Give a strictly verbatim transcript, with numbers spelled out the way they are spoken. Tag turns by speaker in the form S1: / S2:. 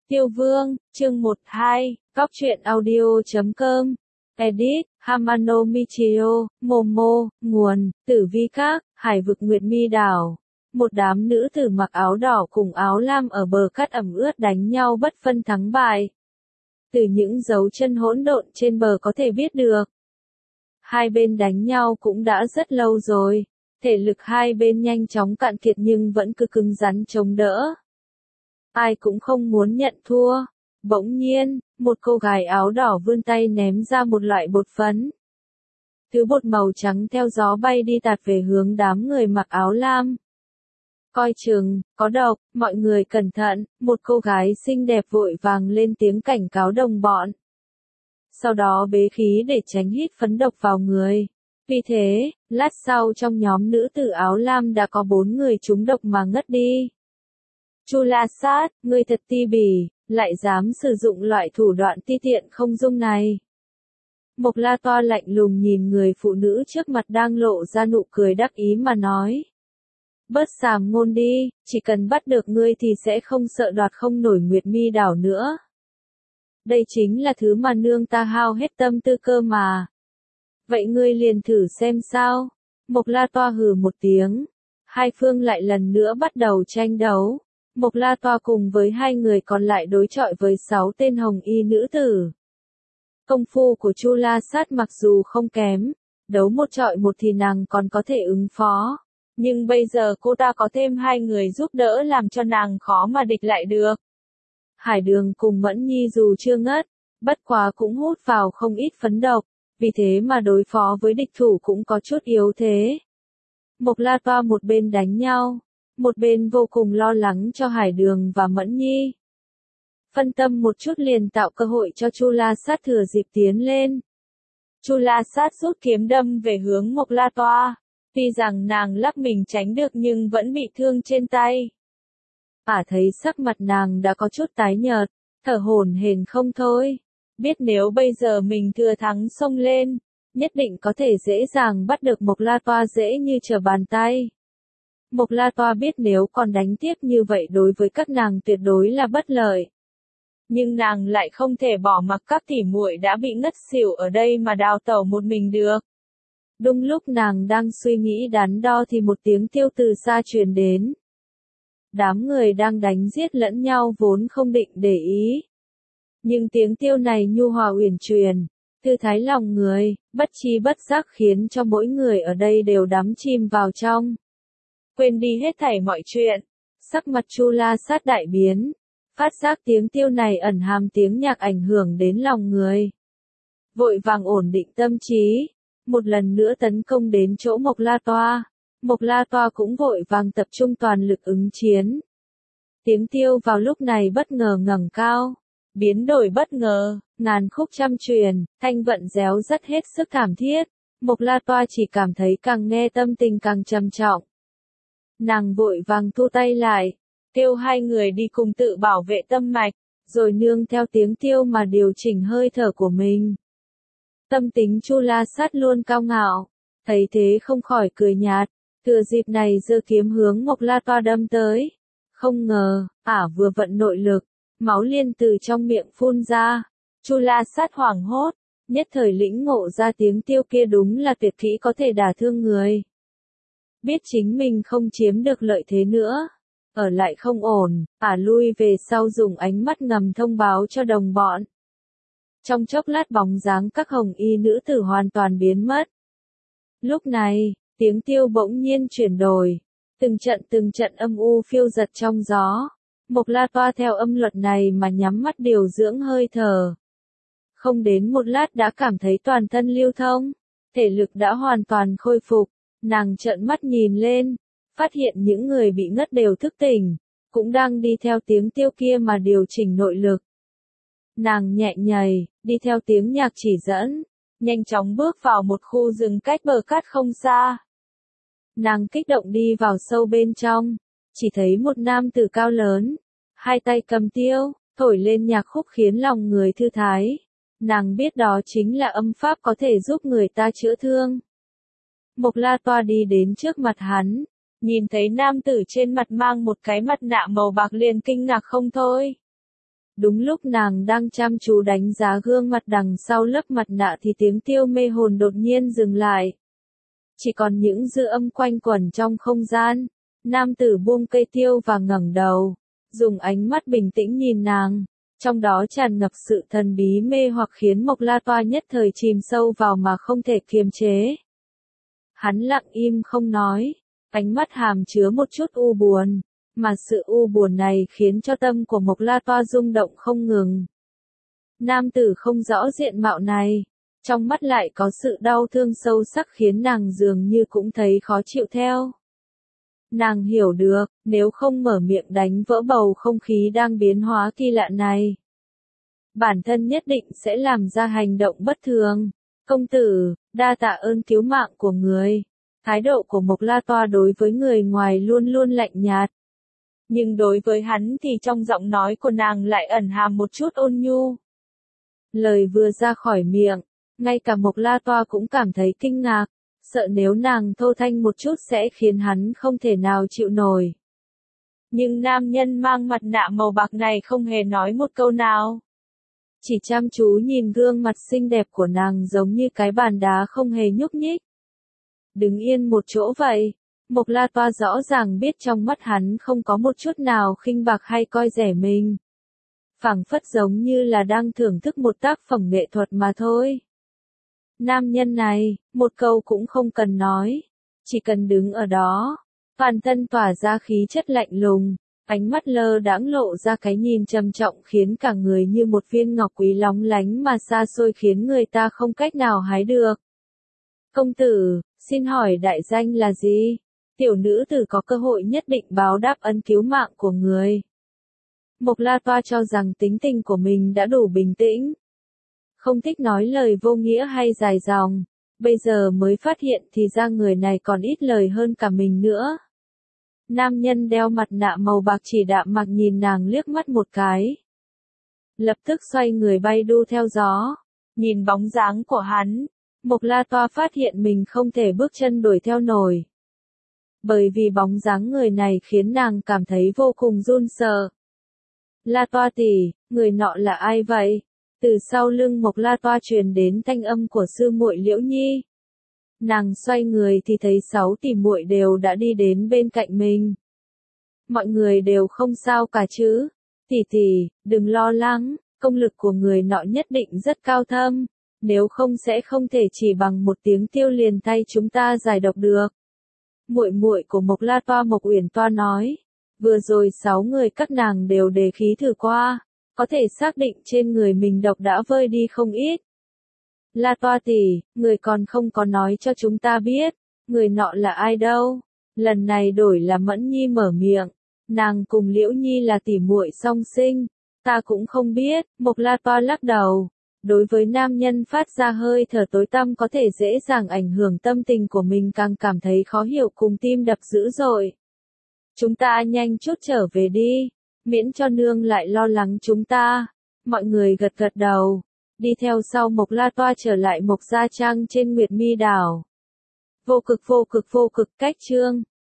S1: Tiêu Vương, chương một hai, Góc truyện audio chấm com, edit, Hamano Michio, Momo, nguồn, Tử Vi Các, Hải vực Nguyệt Mi đảo. Một đám nữ tử mặc áo đỏ cùng áo lam ở bờ cát ẩm ướt đánh nhau bất phân thắng bại. Từ những dấu chân hỗn độn trên bờ có thể biết được. Hai bên đánh nhau cũng đã rất lâu rồi, thể lực hai bên nhanh chóng cạn kiệt nhưng vẫn cứ cứng rắn chống đỡ. Ai cũng không muốn nhận thua. Bỗng nhiên, một cô gái áo đỏ vươn tay ném ra một loại bột phấn. Thứ bột màu trắng theo gió bay đi tạt về hướng đám người mặc áo lam. Coi chừng, có độc, mọi người cẩn thận, một cô gái xinh đẹp vội vàng lên tiếng cảnh cáo đồng bọn. Sau đó bế khí để tránh hít phấn độc vào người. Vì thế, lát sau trong nhóm nữ tử áo lam đã có bốn người trúng độc mà ngất đi. Chu La Sát, ngươi thật ti bỉ, lại dám sử dụng loại thủ đoạn ti tiện không dung này. Mộc La Toa lạnh lùng nhìn người phụ nữ trước mặt đang lộ ra nụ cười đắc ý mà nói. Bớt sàm ngôn đi, chỉ cần bắt được ngươi thì sẽ không sợ đoạt không nổi Nguyệt Mi đảo nữa. Đây chính là thứ mà nương ta hao hết tâm tư cơ mà. Vậy ngươi liền thử xem sao. Mộc La Toa hừ một tiếng. Hai phương lại lần nữa bắt đầu tranh đấu. Mộc La Toa cùng với hai người còn lại đối chọi với sáu tên hồng y nữ tử. Công phu của Chu La Sát mặc dù không kém, đấu một chọi một thì nàng còn có thể ứng phó. Nhưng bây giờ cô ta có thêm hai người giúp đỡ làm cho nàng khó mà địch lại được. Hải Đường cùng Mẫn Nhi dù chưa ngất, bất quá cũng hút vào không ít phấn độc, vì thế mà đối phó với địch thủ cũng có chút yếu thế. Mộc La Toa một bên đánh nhau, một bên vô cùng lo lắng cho Hải Đường và Mẫn Nhi. Phân tâm một chút liền tạo cơ hội cho Chu La Sát thừa dịp tiến lên. Chu La Sát rút kiếm đâm về hướng Mộc La Toa, tuy rằng nàng lắc mình tránh được nhưng vẫn bị thương trên tay. Ả thấy sắc mặt nàng đã có chút tái nhợt, thở hổn hển không thôi, biết nếu bây giờ mình thừa thắng xông lên, nhất định có thể dễ dàng bắt được Mộc La Toa dễ như trở bàn tay. Mộc La Toa biết nếu còn đánh tiếp như vậy đối với các nàng tuyệt đối là bất lợi. Nhưng nàng lại không thể bỏ mặc các tỉ muội đã bị ngất xỉu ở đây mà đào tẩu một mình được. Đúng lúc nàng đang suy nghĩ đắn đo thì một tiếng tiêu từ xa truyền đến. Đám người đang đánh giết lẫn nhau vốn không định để ý. Nhưng tiếng tiêu này nhu hòa uyển chuyển, thư thái lòng người, bất chi bất giác khiến cho mỗi người ở đây đều đắm chìm vào trong. Quên đi hết thảy mọi chuyện, sắc mặt Chu La Sát đại biến, phát giác tiếng tiêu này ẩn hàm tiếng nhạc ảnh hưởng đến lòng người. Vội vàng ổn định tâm trí, một lần nữa tấn công đến chỗ Mộc La Toa. Mộc La Toa cũng vội vàng tập trung toàn lực ứng chiến. Tiếng tiêu vào lúc này bất ngờ ngẩng cao, biến đổi bất ngờ, ngàn khúc trăm truyền, thanh vận réo rắt hết sức thảm thiết. Mộc La Toa chỉ cảm thấy càng nghe tâm tình càng trầm trọng. Nàng vội vàng thu tay lại, kêu hai người đi cùng tự bảo vệ tâm mạch, rồi nương theo tiếng tiêu mà điều chỉnh hơi thở của mình. Tâm tính Chu La Sát luôn cao ngạo, thấy thế không khỏi cười nhạt, thừa dịp này giơ kiếm hướng Mộc La Toa đâm tới. Không ngờ, ả vừa vận nội lực, máu liên từ trong miệng phun ra. Chu La Sát hoảng hốt, nhất thời lĩnh ngộ ra tiếng tiêu kia đúng là tuyệt kỹ có thể đả thương người. Biết chính mình không chiếm được lợi thế nữa, ở lại không ổn, ả lui về sau dùng ánh mắt ngầm thông báo cho đồng bọn. Trong chốc lát bóng dáng các hồng y nữ tử hoàn toàn biến mất. Lúc này, tiếng tiêu bỗng nhiên chuyển đổi, từng trận từng trận âm u phiêu giật trong gió. Mộc La Toa theo âm luật này mà nhắm mắt điều dưỡng hơi thở. Không đến một lát đã cảm thấy toàn thân lưu thông, thể lực đã hoàn toàn khôi phục. Nàng trợn mắt nhìn lên, phát hiện những người bị ngất đều thức tỉnh, cũng đang đi theo tiếng tiêu kia mà điều chỉnh nội lực. Nàng nhẹ nhảy, đi theo tiếng nhạc chỉ dẫn, nhanh chóng bước vào một khu rừng cách bờ cát không xa. Nàng kích động đi vào sâu bên trong, chỉ thấy một nam tử cao lớn, hai tay cầm tiêu, thổi lên nhạc khúc khiến lòng người thư thái. Nàng biết đó chính là âm pháp có thể giúp người ta chữa thương. Mộc La Toa đi đến trước mặt hắn, nhìn thấy nam tử trên mặt mang một cái mặt nạ màu bạc liền kinh ngạc không thôi. Đúng lúc nàng đang chăm chú đánh giá gương mặt đằng sau lớp mặt nạ thì tiếng tiêu mê hồn đột nhiên dừng lại. Chỉ còn những dư âm quanh quẩn trong không gian. Nam tử buông cây tiêu và ngẩng đầu, dùng ánh mắt bình tĩnh nhìn nàng, trong đó tràn ngập sự thần bí mê hoặc khiến Mộc La Toa nhất thời chìm sâu vào mà không thể kiềm chế. Hắn lặng im không nói, ánh mắt hàm chứa một chút u buồn, mà sự u buồn này khiến cho tâm của Mộc La Toa rung động không ngừng. Nam tử không rõ diện mạo này, trong mắt lại có sự đau thương sâu sắc khiến nàng dường như cũng thấy khó chịu theo. Nàng hiểu được, nếu không mở miệng đánh vỡ bầu không khí đang biến hóa kỳ lạ này, bản thân nhất định sẽ làm ra hành động bất thường. Công tử, đa tạ ơn cứu mạng của người. Thái độ của Mộc La Toa đối với người ngoài luôn luôn lạnh nhạt. Nhưng đối với hắn thì trong giọng nói của nàng lại ẩn hàm một chút ôn nhu. Lời vừa ra khỏi miệng, ngay cả Mộc La Toa cũng cảm thấy kinh ngạc, sợ nếu nàng thô thanh một chút sẽ khiến hắn không thể nào chịu nổi. Nhưng nam nhân mang mặt nạ màu bạc này không hề nói một câu nào. Chỉ chăm chú nhìn gương mặt xinh đẹp của nàng giống như cái bàn đá không hề nhúc nhích. Đứng yên một chỗ vậy, Mộc La Toa rõ ràng biết trong mắt hắn không có một chút nào khinh bạc hay coi rẻ mình. Phảng phất giống như là đang thưởng thức một tác phẩm nghệ thuật mà thôi. Nam nhân này, một câu cũng không cần nói, chỉ cần đứng ở đó, toàn thân tỏa ra khí chất lạnh lùng, ánh mắt lơ đãng lộ ra cái nhìn trầm trọng khiến cả người như một viên ngọc quý lóng lánh mà xa xôi khiến người ta không cách nào hái được. Công tử, xin hỏi đại danh là gì? Tiểu nữ tử có cơ hội nhất định báo đáp ân cứu mạng của người. Mộc La Toa cho rằng tính tình của mình đã đủ bình tĩnh. Không thích nói lời vô nghĩa hay dài dòng, bây giờ mới phát hiện thì ra người này còn ít lời hơn cả mình nữa. Nam nhân đeo mặt nạ màu bạc chỉ đạm mạc nhìn nàng liếc mắt một cái. Lập tức xoay người bay đu theo gió, nhìn bóng dáng của hắn, Mộc La Toa phát hiện mình không thể bước chân đuổi theo nổi. Bởi vì bóng dáng người này khiến nàng cảm thấy vô cùng run sợ. La Toa tỷ, người nọ là ai vậy? Từ sau lưng Mộc La Toa truyền đến thanh âm của sư muội Liễu Nhi. Nàng xoay người thì thấy sáu tỷ muội đều đã đi đến bên cạnh mình. Mọi người đều không sao cả chứ? Tỷ tỷ, đừng lo lắng, công lực của người nọ nhất định rất cao thâm, nếu không sẽ không thể chỉ bằng một tiếng tiêu liền tay chúng ta giải độc được. Muội muội của Mộc La Toa Mộc Uyển Toa nói, vừa rồi sáu người các nàng đều đề khí thử qua, có thể xác định trên người mình độc đã vơi đi không ít. La Toa tỷ, người còn không có nói cho chúng ta biết, người nọ là ai đâu. Lần này đổi là Mẫn Nhi mở miệng, nàng cùng Liễu Nhi là tỷ muội song sinh, ta cũng không biết. Mộc La Toa lắc đầu, đối với nam nhân phát ra hơi thở tối tăm có thể dễ dàng ảnh hưởng tâm tình của mình càng cảm thấy khó hiểu cùng tim đập dữ dội. Chúng ta nhanh chút trở về đi, miễn cho nương lại lo lắng chúng ta. Mọi người gật gật đầu, đi theo sau Mộc La Toa trở lại Mộc Gia Trang trên Nguyệt Mi đảo. Vô cực vô cực vô cực cách chương